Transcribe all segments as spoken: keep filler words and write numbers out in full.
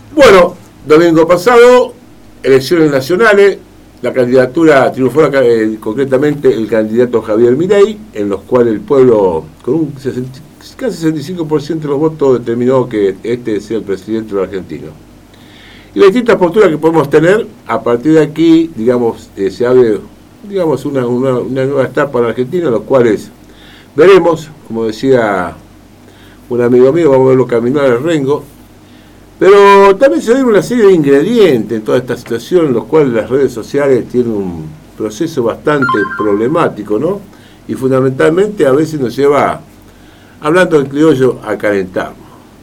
Bueno, domingo pasado, elecciones nacionales, la candidatura triunfó eh, concretamente el candidato Javier Milei, en los cuales el pueblo, con un sesenta, casi sesenta y cinco por ciento de los votos, determinó que este sea el presidente de Argentina. Y las distintas posturas que podemos tener, a partir de aquí, digamos, eh, se abre, digamos, una, una, una nueva etapa para Argentina, los cuales veremos, como decía un amigo mío, vamos a verlo caminar al rengo. Pero también se ve una serie de ingredientes en toda esta situación, en los cuales las redes sociales tienen un proceso bastante problemático, ¿no? Y fundamentalmente a veces nos lleva, hablando en criollo, a calentarnos.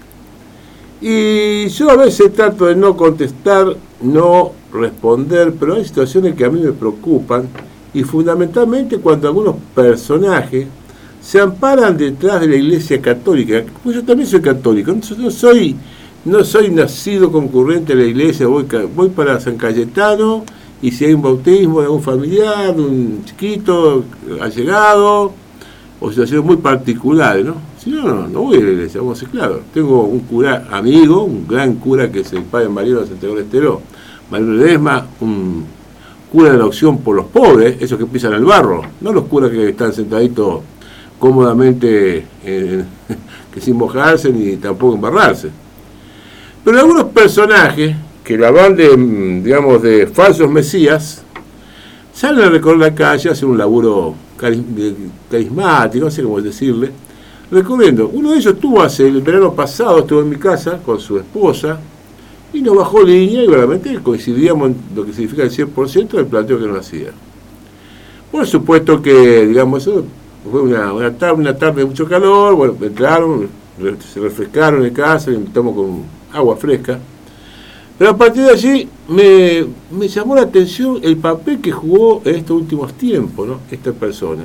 Y yo a veces trato de no contestar, no responder, pero hay situaciones que a mí me preocupan, y fundamentalmente cuando algunos personajes se amparan detrás de la Iglesia Católica. Pues yo también soy católico, no soy... No soy nacido concurrente a la iglesia, voy, voy para San Cayetano, y si hay un bautismo de un familiar, de un chiquito, allegado, o situaciones muy particulares, ¿no? Si no, no, no voy a la iglesia, vamos a ser claros. Tengo un cura amigo, un gran cura que es el padre Mariano de Santiago del Estero, Manuel Ledesma, un cura de la opción por los pobres, esos que pisan el barro, no los curas que están sentaditos cómodamente, eh, que sin mojarse ni tampoco embarrarse. Pero algunos personajes que la van de, digamos, de falsos mesías, salen a recorrer la calle, hacen un laburo carismático, no sé cómo decirle, recorriendo. Uno de ellos estuvo hace el verano pasado, estuvo en mi casa con su esposa, y nos bajó línea, y realmente coincidíamos en lo que significa el cien por ciento del planteo que nos hacía. Por supuesto que, digamos, eso fue una, una, tarde, una tarde de mucho calor, bueno, entraron, se refrescaron en casa, y invitamos con agua fresca, pero a partir de allí me, me llamó la atención el papel que jugó en estos últimos tiempos, ¿no?, esta persona,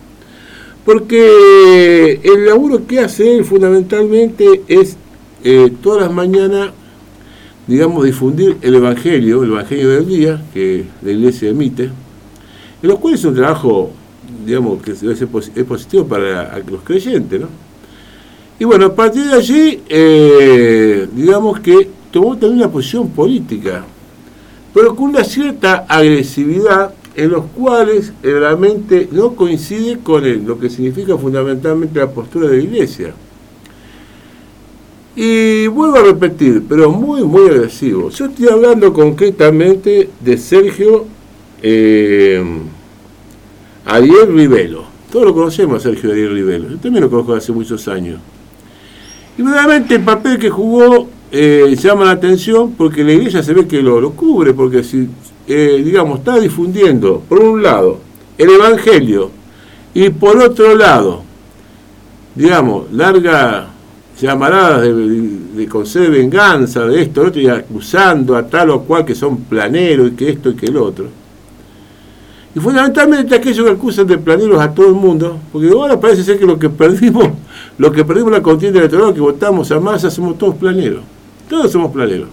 porque el laburo que hace él fundamentalmente es eh, todas las mañanas, digamos, difundir el Evangelio, el Evangelio del día que la Iglesia emite, en los cuales es un trabajo, digamos, que es positivo para los creyentes, ¿no? Y bueno, a partir de allí, eh, digamos que tomó también una posición política, pero con una cierta agresividad, en los cuales realmente no coincide con el, lo que significa fundamentalmente la postura de la Iglesia. Y vuelvo a repetir, pero muy, muy agresivo. Yo estoy hablando concretamente de Sergio eh, Ariel Rivelo. Todos lo conocemos a Sergio Ariel Rivelo. Yo también lo conozco hace muchos años. Y verdaderamente el papel que jugó eh, llama la atención, porque la iglesia se ve que lo, lo cubre, porque si, eh, digamos, está difundiendo, por un lado, el Evangelio, y por otro lado, digamos, larga llamaradas de, de, de conceder venganza, de esto, de otro, y acusando a tal o cual que son planeros, y que esto y que el otro. Y fundamentalmente aquellos que acusan de planeros a todo el mundo, porque ahora parece ser que lo que perdimos, lo que perdimos la contienda electoral, que votamos a Massa, somos todos planeros. Todos somos planeros.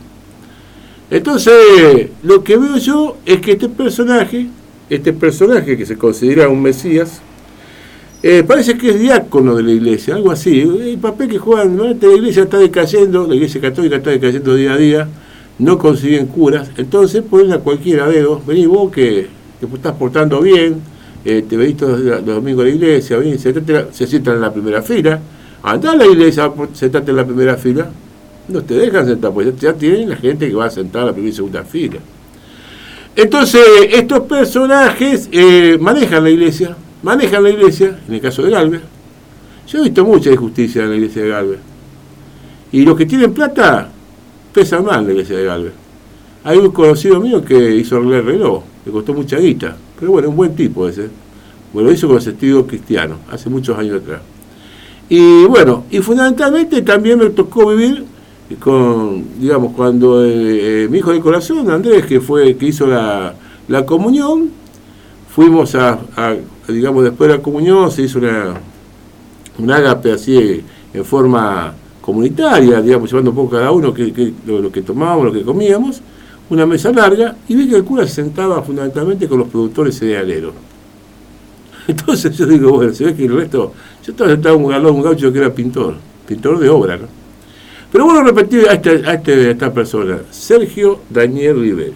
Entonces, lo que veo yo es que este personaje, este personaje que se considera un mesías, eh, parece que es diácono de la iglesia, algo así. El papel que juegan, ¿no? La iglesia está decayendo, la iglesia católica está decayendo día a día, no consiguen curas, entonces ponen a cualquiera dedo, vení vos que te estás portando bien, eh, te venís todos los domingos a la iglesia, venís, se, se sientan en la primera fila, andá a la iglesia, sentate en la primera fila, no te dejan sentar, pues ya tienen la gente que va a sentar a la primera y segunda fila. Entonces, estos personajes eh, manejan la iglesia, manejan la iglesia, en el caso de Galvez. Yo he visto mucha injusticia en la iglesia de Galvez. Y los que tienen plata pesan más en la iglesia de Galvez. Hay un conocido mío que hizo arreglar el reloj, le costó mucha guita, pero bueno, un buen tipo ese. Bueno, lo hizo con sentido cristiano, hace muchos años atrás. Y bueno, y fundamentalmente también me tocó vivir con, digamos, cuando eh, mi hijo del corazón, Andrés, que fue que hizo la, la comunión, fuimos a, a, digamos, después de la comunión se hizo una, un ágape así en forma comunitaria, digamos, llevando un poco cada uno que, que, lo, lo que tomábamos, lo que comíamos, una mesa larga, y vi que el cura se sentaba fundamentalmente con los productores cerealeros. Entonces yo digo, bueno, se ve que el resto, yo estaba sentado en un galón, un gaucho que era pintor, pintor de obra, ¿no? Pero bueno, repetir a, este, a, este, a esta persona, Sergio Daniel Rivero,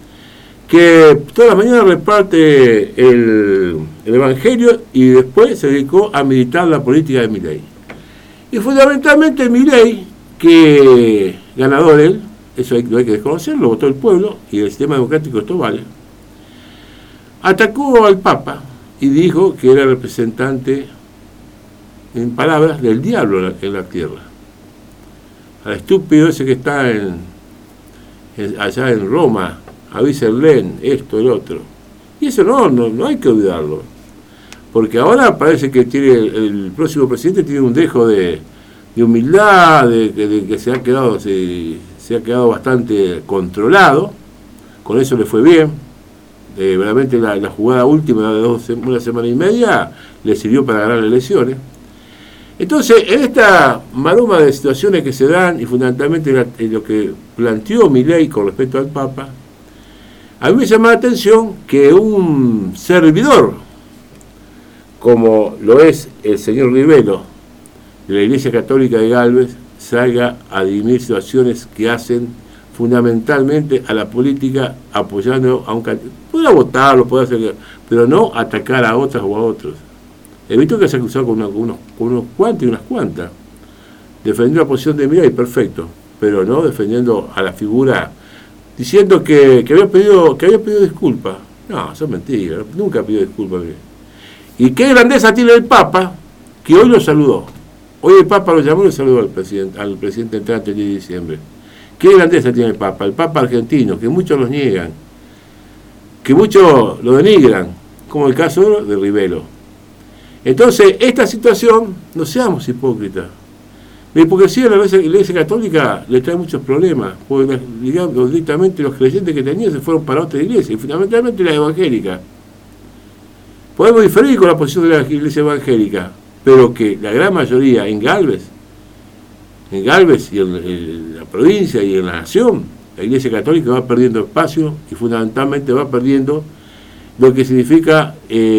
que todas las mañanas reparte el, el Evangelio y después se dedicó a militar la política de Milei. Y fundamentalmente Milei, que ganador él, eso hay, no hay que desconocerlo, votó el pueblo y el sistema democrático esto vale, atacó al Papa y dijo que era representante, en palabras, del diablo en la, en la tierra. Al estúpido ese que está en, en, allá en Roma, a Vicerlén, esto, el otro. Y eso no, no, no hay que olvidarlo. Porque ahora parece que tiene el, el próximo presidente tiene un dejo de, de humildad, de, de, de que se ha quedado, se, se ha quedado bastante controlado. Con eso le fue bien. Eh, realmente la, la jugada última de dos, una semana y media le sirvió para ganar las elecciones. Entonces, en esta maroma de situaciones que se dan, y fundamentalmente en, la, en lo que planteó Milei con respecto al Papa, a mí me llama la atención que un servidor, como lo es el señor Rivero, de la Iglesia Católica de Galvez, salga a dirimir situaciones que hacen fundamentalmente a la política apoyando a un candidato. Puede votarlo, puede hacer, pero no atacar a otras o a otros. He visto que se ha acusado con, una, con, unos, con unos cuantos y unas cuantas. Defendiendo la posición de Milei, perfecto, pero no defendiendo a la figura, diciendo que, que había pedido que había pedido disculpas. No, eso es mentira, nunca pidió disculpas. Y qué grandeza tiene el Papa, que hoy lo saludó. Hoy el Papa lo llamó y lo saludó al presidente, al presidente entrante el diez de diciembre. Qué grandeza tiene el Papa, el Papa argentino, que muchos los niegan, que muchos lo denigran, como el caso de Rivero. Entonces, esta situación, no seamos hipócritas. La hipocresía de la Iglesia Católica le trae muchos problemas, porque digamos, directamente los creyentes que tenían se fueron para otra iglesia, y fundamentalmente la evangélica. Podemos diferir con la posición de la Iglesia evangélica, pero que la gran mayoría en Galvez, en Galvez y en, en la provincia y en la nación, la Iglesia Católica va perdiendo espacio y fundamentalmente va perdiendo lo que significa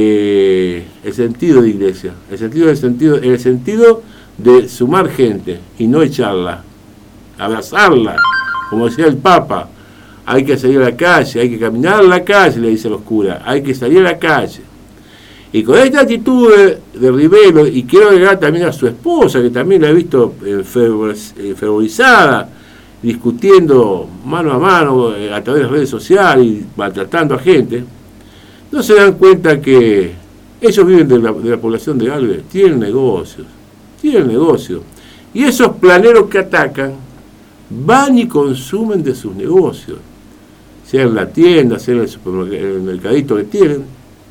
eh, el sentido de iglesia, el sentido, el sentido, el sentido de sumar gente y no echarla, abrazarla, como decía el Papa. Hay que salir a la calle, hay que caminar a la calle, le dice los curas, hay que salir a la calle. Y con esta actitud de, de Rivero, y quiero agregar también a su esposa, que también la he visto fervorizada, discutiendo mano a mano eh, a través de redes sociales y maltratando a gente, no se dan cuenta que ellos viven de la, de la población de Galvez, tienen negocios, tienen negocios. Y esos planeros que atacan van y consumen de sus negocios, sea en la tienda, sea en el supermercado, en el mercadito que tienen.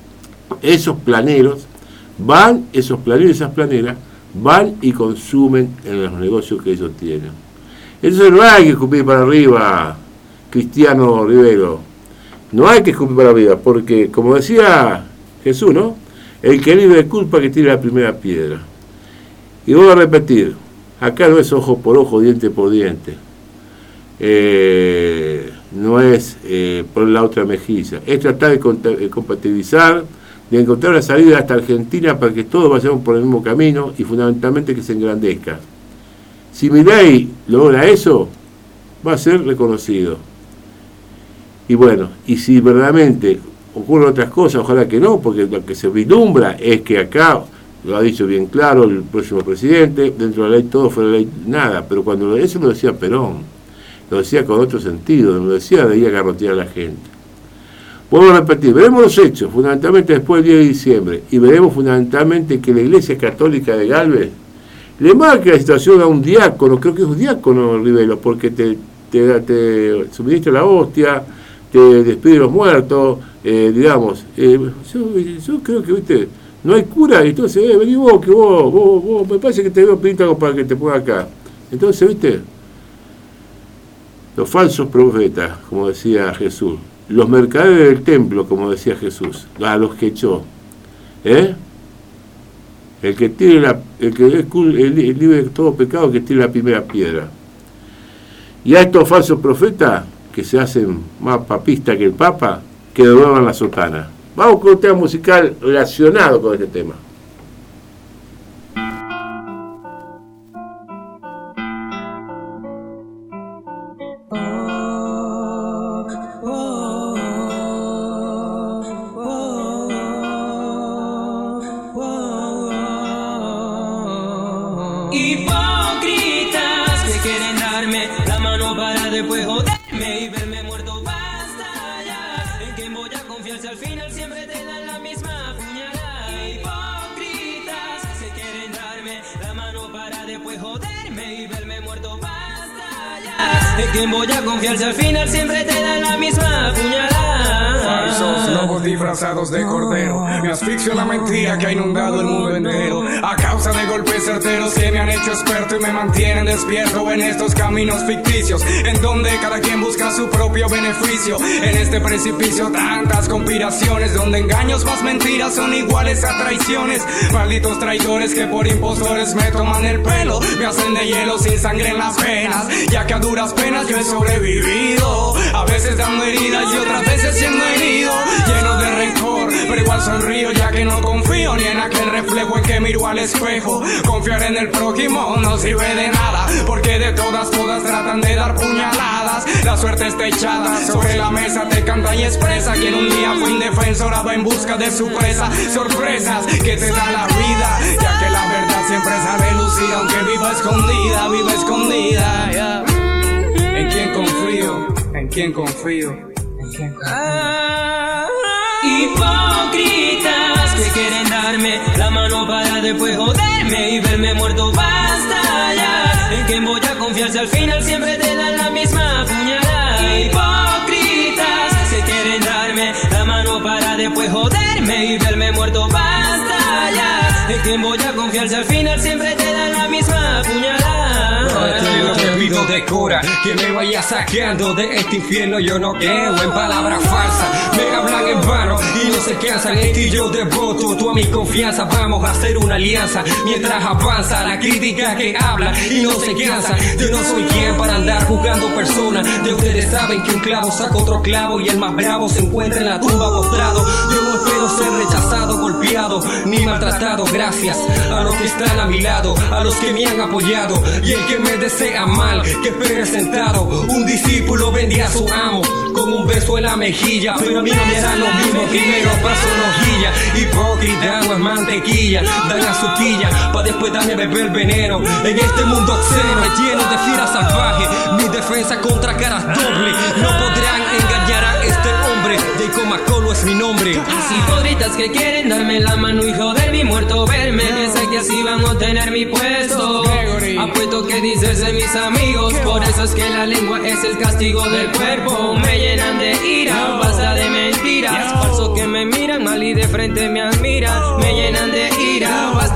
Esos planeros van, esos planeros y esas planeras van y consumen en los negocios que ellos tienen. Entonces no hay que escupir para arriba, Cristiano Rivero. No hay que escupir para arriba, porque, como decía Jesús, ¿no? El que libre de culpa que tire la primera piedra. Y voy a repetir, acá no es ojo por ojo, diente por diente. Eh, no es eh, por la otra mejilla. Es tratar de compatibilizar, de encontrar una salida hasta Argentina para que todos vayamos por el mismo camino y fundamentalmente que se engrandezca. Si Milei logra eso, va a ser reconocido. Y bueno, y si verdaderamente ocurren otras cosas, ojalá que no, porque lo que se vislumbra es que acá, lo ha dicho bien claro el próximo presidente, dentro de la ley todo, fuera de la ley nada, pero cuando eso lo decía Perón, lo decía con otro sentido, lo decía de ir a garrotear a la gente. Vuelvo a repetir, veremos los hechos, fundamentalmente después del diez de diciembre, y veremos fundamentalmente que la Iglesia Católica de Galvez le marca la situación a un diácono, creo que es un diácono Rivero, porque te, te, te suministra la hostia, te despide los muertos, eh, digamos, eh, yo, yo creo que, viste, no hay cura, y entonces, eh, vení vos, que vos, vos, vos, me parece que te veo pedirte algo para que te ponga acá. Entonces, viste, los falsos profetas, como decía Jesús, los mercaderes del templo, como decía Jesús, a los que echó, ¿eh? El que tiene la, el que es el, el libre de todo pecado, que tiene la primera piedra. Y a estos falsos profetas, que se hacen más papistas que el Papa, que doblaban la sotana. Vamos con un tema musical relacionado con este tema. para después joderme y verme muerto. Basta ya. ¿En quién voy a confiar si al final siempre te dan la misma puñalada? Hipócritas se quieren darme la mano para después joderme y verme muerto. Basta ya. ¿En quién voy a confiar si al final siempre te dan la misma puñalada? Falsos lobos disfrazados de cordero, me asfixio la mentira que ha inundado el mundo entero. A causa de golpes certeros que me han hecho experto y me mantienen despierto en estos caminos ficticios, en donde cada quien busca su propio beneficio. En este precipicio tantas conspiraciones, donde engaños más mentiras son iguales a traiciones. Malditos traidores que por impostores me toman el pelo, me hacen de hielo sin sangre en las venas, ya que a duras penas yo he sobrevivido. A veces dando heridas y otras veces siendo herido, lleno de rencor, pero igual sonrío ya que no confío ni en aquel reflejo en que miro al espejo. Confiar en el prójimo no sirve de nada, porque de todas, todas tratan de dar puñaladas. La suerte está echada sobre la mesa, te canta y expresa quien un día fue indefenso, ahora va en busca de su presa. Sorpresas que te da la vida, ya que la verdad siempre sabe lucir, aunque viva escondida, viva escondida, yeah. ¿En quién confío? ¿En quién confío? ¿En quién confío? Ah, hipócritas que quieren darme la mano para después joderme y verme muerto. Basta ya. ¿En quién voy a confiar si al final siempre te dan la misma puñalada? Hipócritas que quieren darme la mano para después joderme y verme muerto. Basta ya. ¿En quién voy a confiar si al final siempre te dan la misma puñalada? Lo que pido de cora, que me vaya sacando de este infierno. Yo no creo en palabras falsas, me hablan en vano y no se cansan. En ti yo devoto, tú a mi confianza. Vamos a hacer una alianza mientras avanza la crítica que habla y no se cansa. Yo no soy quien para andar juzgando personas. Ya ustedes saben que un clavo saca otro clavo y el más bravo se encuentra en la tumba postrado. Yo no espero ser rechazado, golpeado ni maltratado. Gracias a los que están a mi lado, a los que me han apoyado y el que me desea mal, que espere sentado. Un discípulo vendía a su amo con un beso en la mejilla, pero a mí no me harán lo mismo. Primero paso una hojilla, hipócrita no es mantequilla. Dan a su quilla pa' después darme a beber veneno. En este mundo obsceno lleno de fieras salvajes, mi defensa contra caras doble. No podrán engañar a este hombre, Jacob Macolo es mi nombre. Hipócritas que quieren darme la mano y joder mi muerto verme, piensan que así van a obtener mi puesto. Apuesto que dices de mis amigos, por eso es que la lengua es el castigo del cuerpo. Me llenan de ira, basta de mentiras, falsos que me miran mal y de frente me admiran. Me llenan de ira,